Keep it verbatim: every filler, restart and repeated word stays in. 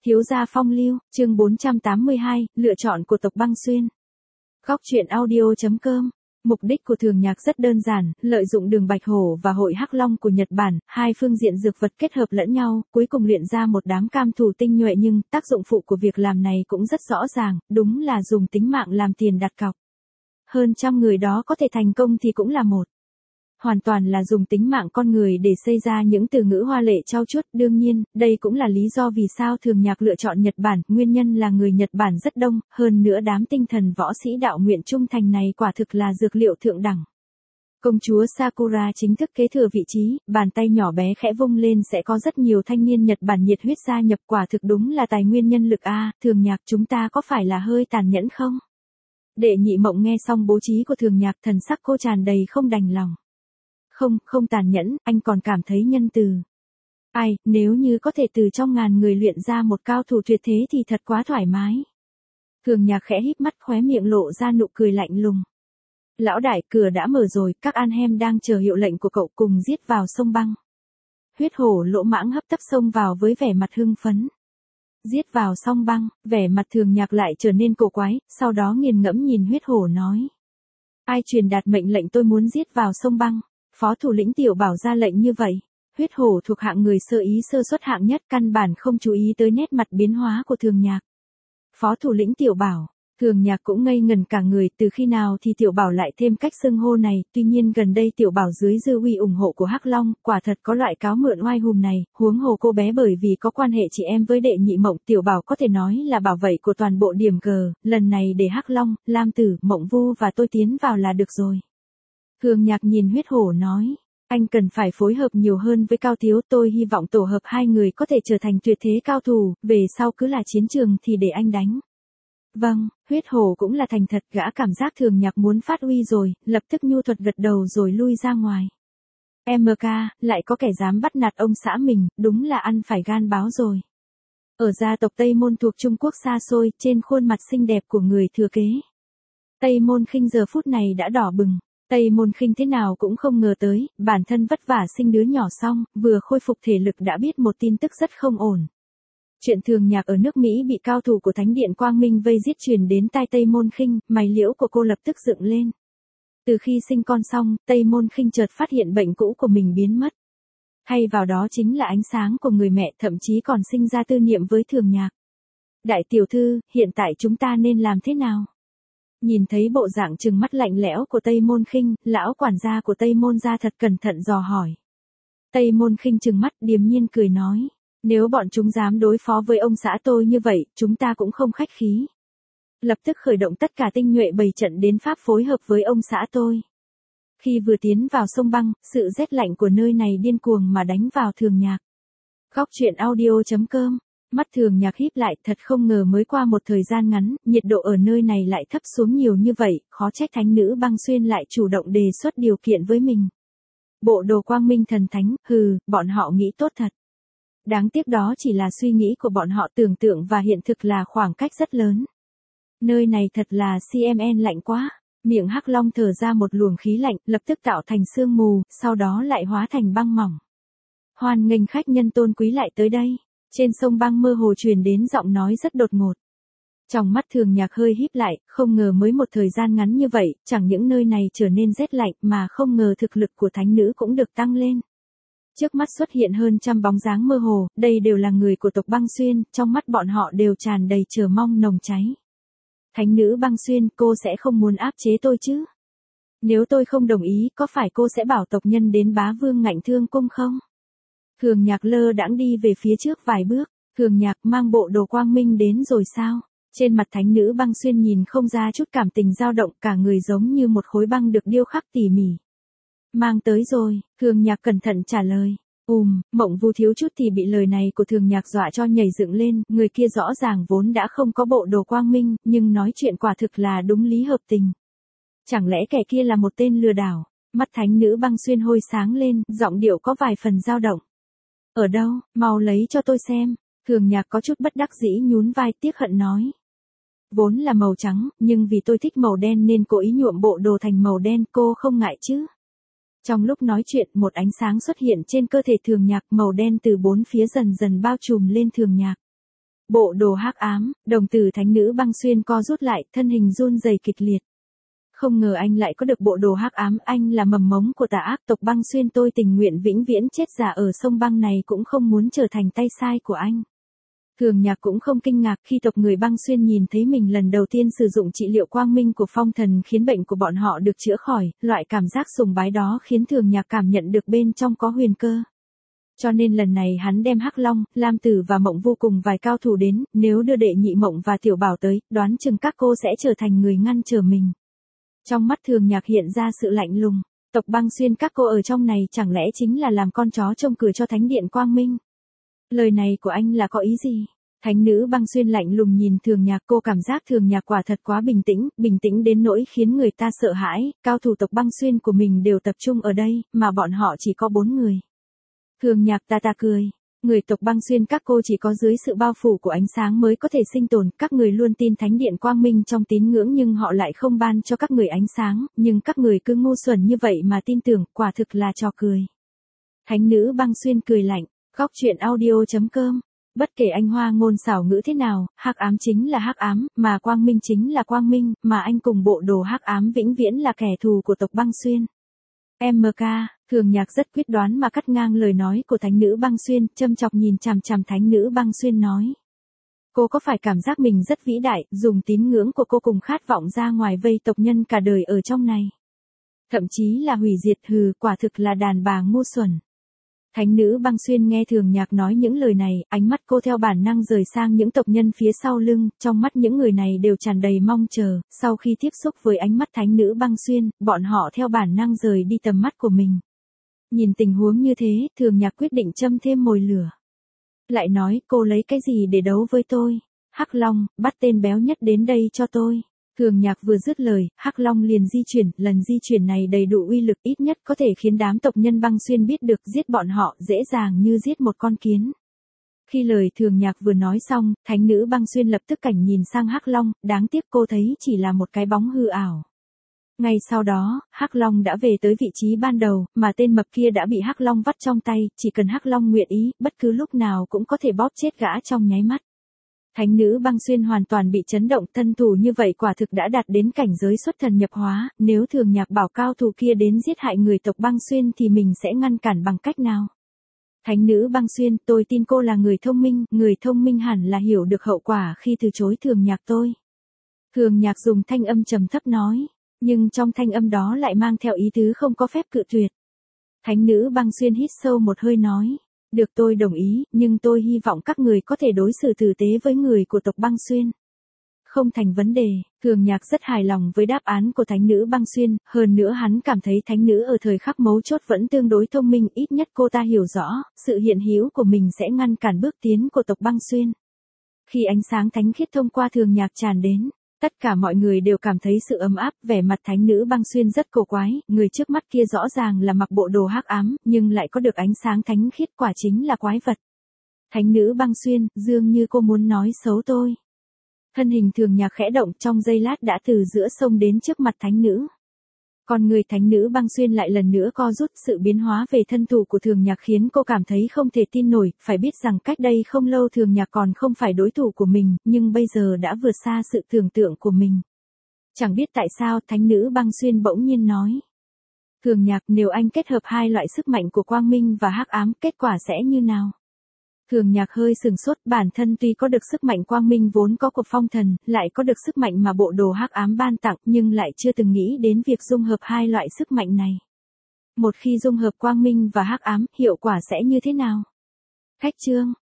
Thiếu gia phong lưu, chương bốn trăm tám mươi hai, lựa chọn của tộc Băng Xuyên. Góc truyện audio chấm com. Mục đích của Thường Nhạc rất đơn giản, lợi dụng đường Bạch Hổ và hội Hắc Long của Nhật Bản, hai phương diện dược vật kết hợp lẫn nhau, cuối cùng luyện ra một đám cam thủ tinh nhuệ, nhưng tác dụng phụ của việc làm này cũng rất rõ ràng, đúng là dùng tính mạng làm tiền đặt cọc. Hơn trăm người đó có thể thành công thì cũng là một. Hoàn toàn là dùng tính mạng con người để xây ra những từ ngữ hoa lệ trau chuốt. Đương nhiên, đây cũng là lý do vì sao Thường Nhạc lựa chọn Nhật Bản, nguyên nhân là người Nhật Bản rất đông, hơn nữa đám tinh thần võ sĩ đạo nguyện trung thành này quả thực là dược liệu thượng đẳng. Công chúa Sakura chính thức kế thừa vị trí, bàn tay nhỏ bé khẽ vung lên sẽ có rất nhiều thanh niên Nhật Bản nhiệt huyết gia nhập, quả thực đúng là tài nguyên nhân lực a. Thường Nhạc, chúng ta có phải là hơi tàn nhẫn không? Đệ Nhị Mộng nghe xong bố trí của Thường Nhạc, thần sắc cô tràn đầy không đành lòng. Không, không tàn nhẫn, anh còn cảm thấy nhân từ. Ai, nếu như có thể từ trong ngàn người luyện ra một cao thủ tuyệt thế thì thật quá thoải mái. Thường Nhạc khẽ híp mắt, khóe miệng lộ ra nụ cười lạnh lùng. Lão đại, cửa đã mở rồi, các an hem đang chờ hiệu lệnh của cậu, cùng giết vào sông băng. Huyết hổ lỗ mãng hấp tấp xông vào với vẻ mặt hưng phấn. Giết vào sông băng, vẻ mặt Thường Nhạc lại trở nên cổ quái, sau đó nghiền ngẫm nhìn huyết hổ nói. Ai truyền đạt mệnh lệnh tôi muốn giết vào sông băng? Phó thủ lĩnh Tiểu Bảo ra lệnh như vậy. Huyết hổ thuộc hạng người sơ ý sơ suất hạng nhất, căn bản không chú ý tới nét mặt biến hóa của Thường Nhạc. Phó thủ lĩnh Tiểu Bảo, Thường Nhạc cũng ngây ngần cả người, từ khi nào thì Tiểu Bảo lại thêm cách xưng hô này, tuy nhiên gần đây Tiểu Bảo dưới dư uy ủng hộ của Hắc Long, quả thật có loại cáo mượn oai hùng này, huống hồ cô bé bởi vì có quan hệ chị em với Đệ Nhị Mộng, Tiểu Bảo có thể nói là bảo vệ của toàn bộ điểm G, lần này để Hắc Long, Lam Tử, Mộng Vu và tôi tiến vào là được rồi. Thường Nhạc nhìn huyết hổ nói, anh cần phải phối hợp nhiều hơn với Cao Thiếu, tôi hy vọng tổ hợp hai người có thể trở thành tuyệt thế cao thủ, về sau cứ là chiến trường thì để anh đánh. Vâng, huyết hổ cũng là thành thật, gã cảm giác Thường Nhạc muốn phát uy rồi, lập tức nhu thuật gật đầu rồi lui ra ngoài. em ca, lại có kẻ dám bắt nạt ông xã mình, đúng là ăn phải gan báo rồi. Ở gia tộc Tây Môn thuộc Trung Quốc xa xôi, trên khuôn mặt xinh đẹp của người thừa kế. Tây Môn Khinh giờ phút này đã đỏ bừng. Tây Môn Khinh thế nào cũng không ngờ tới, bản thân vất vả sinh đứa nhỏ xong, vừa khôi phục thể lực đã biết một tin tức rất không ổn. Chuyện Thường Nhạc ở nước Mỹ bị cao thủ của Thánh Điện Quang Minh vây giết truyền đến tai Tây Môn Khinh, mày liễu của cô lập tức dựng lên. Từ khi sinh con xong, Tây Môn Khinh chợt phát hiện bệnh cũ của mình biến mất. Thay vào đó chính là ánh sáng của người mẹ, thậm chí còn sinh ra tư niệm với Thường Nhạc. Đại tiểu thư, hiện tại chúng ta nên làm thế nào? Nhìn thấy bộ dạng trừng mắt lạnh lẽo của Tây Môn Khinh, lão quản gia của Tây Môn gia thật cẩn thận dò hỏi. Tây Môn Khinh trừng mắt điềm nhiên cười nói, nếu bọn chúng dám đối phó với ông xã tôi như vậy, chúng ta cũng không khách khí. Lập tức khởi động tất cả tinh nhuệ bày trận đến pháp phối hợp với ông xã tôi. Khi vừa tiến vào sông băng, sự rét lạnh của nơi này điên cuồng mà đánh vào Thường Nhạc. Góc truyện audio chấm com. Mắt Thường Nhạc híp lại, thật không ngờ mới qua một thời gian ngắn, nhiệt độ ở nơi này lại thấp xuống nhiều như vậy, khó trách thánh nữ Băng Xuyên lại chủ động đề xuất điều kiện với mình. Bộ đồ quang minh thần thánh, hừ, bọn họ nghĩ tốt thật. Đáng tiếc đó chỉ là suy nghĩ của bọn họ, tưởng tượng và hiện thực là khoảng cách rất lớn. Nơi này thật là xê em en lạnh quá. Miệng Hắc Long thở ra một luồng khí lạnh, lập tức tạo thành sương mù, sau đó lại hóa thành băng mỏng. Hoan nghênh khách nhân tôn quý lại tới đây. Trên sông băng mơ hồ truyền đến giọng nói rất đột ngột. Trong mắt Thường Nhạc hơi híp lại, không ngờ mới một thời gian ngắn như vậy, chẳng những nơi này trở nên rét lạnh mà không ngờ thực lực của thánh nữ cũng được tăng lên. Trước mắt xuất hiện hơn trăm bóng dáng mơ hồ, đây đều là người của tộc Băng Xuyên, trong mắt bọn họ đều tràn đầy chờ mong nồng cháy. Thánh nữ Băng Xuyên, cô sẽ không muốn áp chế tôi chứ? Nếu tôi không đồng ý, có phải cô sẽ bảo tộc nhân đến bá vương Ngạnh Thương Cung không? Thường Nhạc lơ đãng đi về phía trước vài bước, Thường Nhạc mang bộ đồ quang minh đến rồi sao? Trên mặt thánh nữ Băng Xuyên nhìn không ra chút cảm tình dao động, cả người giống như một khối băng được điêu khắc tỉ mỉ. Mang tới rồi, Thường Nhạc cẩn thận trả lời. Ùm, Mộng Vu thiếu chút thì bị lời này của Thường Nhạc dọa cho nhảy dựng lên, người kia rõ ràng vốn đã không có bộ đồ quang minh, nhưng nói chuyện quả thực là đúng lý hợp tình. Chẳng lẽ kẻ kia là một tên lừa đảo? Mắt thánh nữ Băng Xuyên hôi sáng lên, giọng điệu có vài phần dao động. Ở đâu, mau lấy cho tôi xem. Thường Nhạc có chút bất đắc dĩ nhún vai, tiếc hận nói. Vốn là màu trắng, nhưng vì tôi thích màu đen nên cố ý nhuộm bộ đồ thành màu đen, cô không ngại chứ? Trong lúc nói chuyện, một ánh sáng xuất hiện trên cơ thể Thường Nhạc, màu đen từ bốn phía dần dần bao trùm lên Thường Nhạc. Bộ đồ hắc ám, đồng tử thánh nữ băng xuyên co rút lại, thân hình run rẩy kịch liệt. Không ngờ anh lại có được bộ đồ hắc ám, anh là mầm mống của tà ác tộc băng xuyên, tôi tình nguyện vĩnh viễn chết già ở sông băng này cũng không muốn trở thành tay sai của anh. Thường Nhạc cũng không kinh ngạc khi tộc người băng xuyên nhìn thấy mình lần đầu tiên sử dụng trị liệu quang minh của phong thần khiến bệnh của bọn họ được chữa khỏi, loại cảm giác sùng bái đó khiến Thường Nhạc cảm nhận được bên trong có huyền cơ. Cho nên lần này hắn đem Hắc Long, Lam Tử và Mộng Vô cùng vài cao thủ đến, nếu đưa Đệ Nhị Mộng và Tiểu Bảo tới, đoán chừng các cô sẽ trở thành người ngăn trở mình. Trong mắt Thường Nhạc hiện ra sự lạnh lùng, tộc băng xuyên các cô ở trong này chẳng lẽ chính là làm con chó trông cửa cho Thánh Điện Quang Minh? Lời này của anh là có ý gì? Thánh nữ băng xuyên lạnh lùng nhìn Thường Nhạc, cô cảm giác Thường Nhạc quả thật quá bình tĩnh, bình tĩnh đến nỗi khiến người ta sợ hãi, cao thủ tộc băng xuyên của mình đều tập trung ở đây, mà bọn họ chỉ có bốn người. Thường Nhạc ta ta cười, người tộc băng xuyên các cô chỉ có dưới sự bao phủ của ánh sáng mới có thể sinh tồn, các người luôn tin Thánh Điện Quang Minh trong tín ngưỡng nhưng họ lại không ban cho các người ánh sáng, nhưng các người cứ ngu xuẩn như vậy mà tin tưởng, quả thực là trò cười. Thánh nữ băng xuyên cười lạnh, góc truyện audio chấm com. Bất kể anh hoa ngôn xảo ngữ thế nào, hắc ám chính là hắc ám, mà quang minh chính là quang minh, mà anh cùng bộ đồ hắc ám vĩnh viễn là kẻ thù của tộc băng xuyên. em ca, Thường Nhạc rất quyết đoán mà cắt ngang lời nói của thánh nữ băng xuyên, châm chọc nhìn chằm chằm thánh nữ băng xuyên nói. Cô có phải cảm giác mình rất vĩ đại, dùng tín ngưỡng của cô cùng khát vọng ra ngoài vây tộc nhân cả đời ở trong này. Thậm chí là hủy diệt, hừ, quả thực là đàn bà ngu xuẩn. Thánh nữ băng xuyên nghe Thường Nhạc nói những lời này, ánh mắt cô theo bản năng rời sang những tộc nhân phía sau lưng, trong mắt những người này đều tràn đầy mong chờ, sau khi tiếp xúc với ánh mắt thánh nữ băng xuyên, bọn họ theo bản năng rời đi tầm mắt của mình. Nhìn tình huống như thế, Thường Nhạc quyết định châm thêm mồi lửa. Lại nói, cô lấy cái gì để đấu với tôi? Hắc Long, bắt tên béo nhất đến đây cho tôi. Thường Nhạc vừa dứt lời, Hắc Long liền di chuyển, lần di chuyển này đầy đủ uy lực, ít nhất có thể khiến đám tộc nhân băng xuyên biết được giết bọn họ dễ dàng như giết một con kiến. Khi lời Thường Nhạc vừa nói xong, thánh nữ băng xuyên lập tức cảnh nhìn sang Hắc Long, đáng tiếc cô thấy chỉ là một cái bóng hư ảo. Ngay sau đó, Hắc Long đã về tới vị trí ban đầu, mà tên mập kia đã bị Hắc Long vắt trong tay, chỉ cần Hắc Long nguyện ý, bất cứ lúc nào cũng có thể bóp chết gã trong nháy mắt. Thánh nữ băng xuyên hoàn toàn bị chấn động, thân thủ như vậy quả thực đã đạt đến cảnh giới xuất thần nhập hóa, nếu Thường Nhạc bảo cao thủ kia đến giết hại người tộc băng xuyên thì mình sẽ ngăn cản bằng cách nào? Thánh nữ băng xuyên, tôi tin cô là người thông minh, người thông minh hẳn là hiểu được hậu quả khi từ chối Thường Nhạc tôi. Thường Nhạc dùng thanh âm trầm thấp nói, nhưng trong thanh âm đó lại mang theo ý tứ không có phép cự tuyệt. Thánh nữ băng xuyên hít sâu một hơi nói. Được, tôi đồng ý, nhưng tôi hy vọng các người có thể đối xử tử tế với người của tộc băng xuyên. Không thành vấn đề, Thường Nhạc rất hài lòng với đáp án của thánh nữ băng xuyên, hơn nữa hắn cảm thấy thánh nữ ở thời khắc mấu chốt vẫn tương đối thông minh, ít nhất cô ta hiểu rõ, sự hiện hữu của mình sẽ ngăn cản bước tiến của tộc băng xuyên. Khi ánh sáng thánh khiết thông qua Thường Nhạc tràn đến, tất cả mọi người đều cảm thấy sự ấm áp, vẻ mặt thánh nữ băng xuyên rất cổ quái, người trước mắt kia rõ ràng là mặc bộ đồ hắc ám, nhưng lại có được ánh sáng thánh khiết, quả chính là quái vật. Thánh nữ băng xuyên, dường như cô muốn nói xấu tôi. Thân hình Thường Nhạc khẽ động, trong giây lát đã từ giữa sông đến trước mặt thánh nữ. Còn người thánh nữ băng xuyên lại lần nữa co rút, sự biến hóa về thân thủ của Thường Nhạc khiến cô cảm thấy không thể tin nổi, phải biết rằng cách đây không lâu Thường Nhạc còn không phải đối thủ của mình, nhưng bây giờ đã vượt xa sự tưởng tượng của mình. Chẳng biết tại sao thánh nữ băng xuyên bỗng nhiên nói. Thường Nhạc, nếu anh kết hợp hai loại sức mạnh của quang minh và hắc ám, kết quả sẽ như nào? Thường Nhạc hơi sừng sốt, bản thân tuy có được sức mạnh quang minh vốn có của phong thần, lại có được sức mạnh mà bộ đồ hắc ám ban tặng, nhưng lại chưa từng nghĩ đến việc dung hợp hai loại sức mạnh này. Một khi dung hợp quang minh và hắc ám, hiệu quả sẽ như thế nào? Khách chương